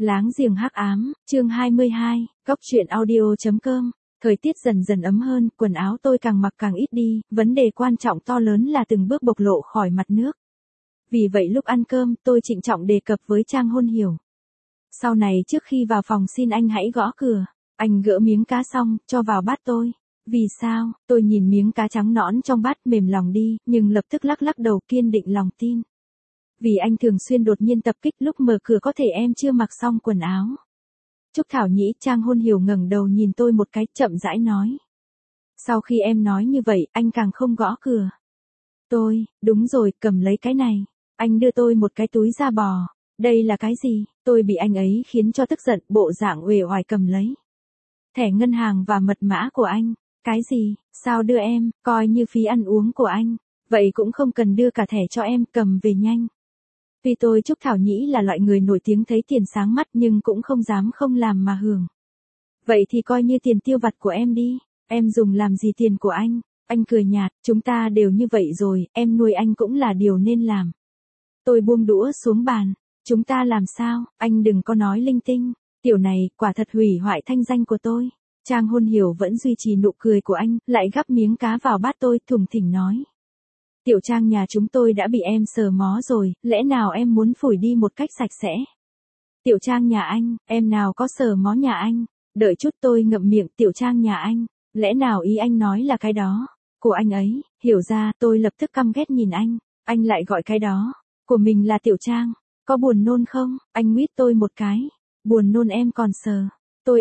Láng giềng hắc ám, chương 22, góc truyện audio.com. Thời tiết dần dần ấm hơn, quần áo tôi càng mặc càng ít đi, vấn đề quan trọng to lớn là từng bước bộc lộ khỏi mặt nước. Vì vậy lúc ăn cơm, tôi trịnh trọng đề cập với Trang Hôn Hiểu. Sau này trước khi vào phòng xin anh hãy gõ cửa. Anh gỡ miếng cá xong, cho vào bát tôi. Vì sao? Tôi nhìn miếng cá trắng nõn trong bát mềm lòng đi, nhưng lập tức lắc lắc đầu kiên định lòng tin. Vì anh thường xuyên đột nhiên tập kích lúc mở cửa có thể em chưa mặc xong quần áo. Trúc Thảo Nhĩ. Trang Hôn Hiểu ngẩng đầu nhìn tôi một cái, chậm rãi nói. Sau khi em nói như vậy, anh càng không gõ cửa. Tôi, đúng rồi, cầm lấy cái này. Anh đưa tôi một cái túi da bò. Đây là cái gì? Tôi bị anh ấy khiến cho tức giận, bộ dạng uể oải cầm lấy. Thẻ ngân hàng và mật mã của anh. Cái gì? Sao đưa em, coi như phí ăn uống của anh. Vậy cũng không cần đưa cả thẻ cho em, cầm về nhanh. Vì tôi Trúc Thảo Nhĩ là loại người nổi tiếng thấy tiền sáng mắt nhưng cũng không dám không làm mà hưởng. Vậy thì coi như tiền tiêu vặt của em đi, em dùng làm gì tiền của anh? Anh cười nhạt, chúng ta đều như vậy rồi, em nuôi anh cũng là điều nên làm. Tôi buông đũa xuống bàn, chúng ta làm sao, anh đừng có nói linh tinh, tiểu này quả thật hủy hoại thanh danh của tôi. Trang Hôn Hiểu vẫn duy trì nụ cười của anh, lại gắp miếng cá vào bát tôi, thủng thỉnh nói. Tiểu Trang nhà chúng tôi đã bị em sờ mó rồi, lẽ nào em muốn phủi đi một cách sạch sẽ? Tiểu Trang nhà anh, em nào có sờ mó nhà anh? Đợi chút, tôi ngậm miệng. Tiểu Trang nhà anh, lẽ nào ý anh nói là cái đó của anh ấy? Hiểu ra, tôi lập tức căm ghét nhìn anh lại gọi cái đó của mình là Tiểu Trang, có buồn nôn không? Anh nguyết tôi một cái, buồn nôn em còn sờ. Tôi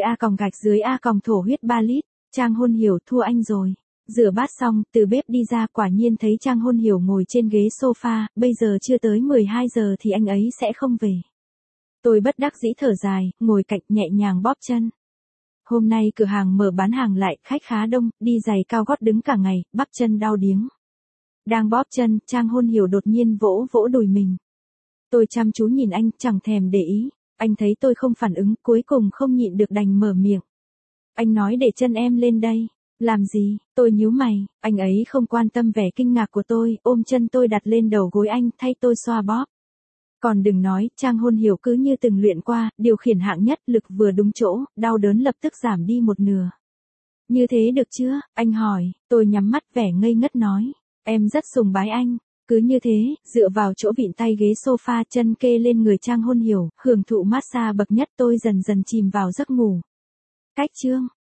A_thổ huyết 3 lít. Trang Hôn Hiểu, thua anh rồi. Rửa bát xong, từ bếp đi ra, quả nhiên thấy Trang Hôn Hiểu ngồi trên ghế sofa, bây giờ chưa tới 12 giờ thì anh ấy sẽ không về. Tôi bất đắc dĩ thở dài, ngồi cạnh nhẹ nhàng bóp chân. Hôm nay cửa hàng mở bán hàng lại, khách khá đông, đi giày cao gót đứng cả ngày, bắp chân đau điếng. Đang bóp chân, Trang Hôn Hiểu đột nhiên vỗ vỗ đùi mình. Tôi chăm chú nhìn anh, chẳng thèm để ý. Anh thấy tôi không phản ứng, cuối cùng không nhịn được đành mở miệng. Anh nói để chân em lên đây. Làm gì? Tôi nhíu mày, anh ấy không quan tâm vẻ kinh ngạc của tôi, ôm chân tôi đặt lên đầu gối anh, thay tôi xoa bóp. Còn đừng nói, Trang Hôn Hiểu cứ như từng luyện qua, điều khiển hạng nhất, lực vừa đúng chỗ, đau đớn lập tức giảm đi một nửa. Như thế được chưa? Anh hỏi, tôi nhắm mắt vẻ ngây ngất nói. Em rất sùng bái anh. Cứ như thế, dựa vào chỗ vịn tay ghế sofa, chân kê lên người Trang Hôn Hiểu, hưởng thụ massage bậc nhất, tôi dần dần chìm vào giấc ngủ. Cách chương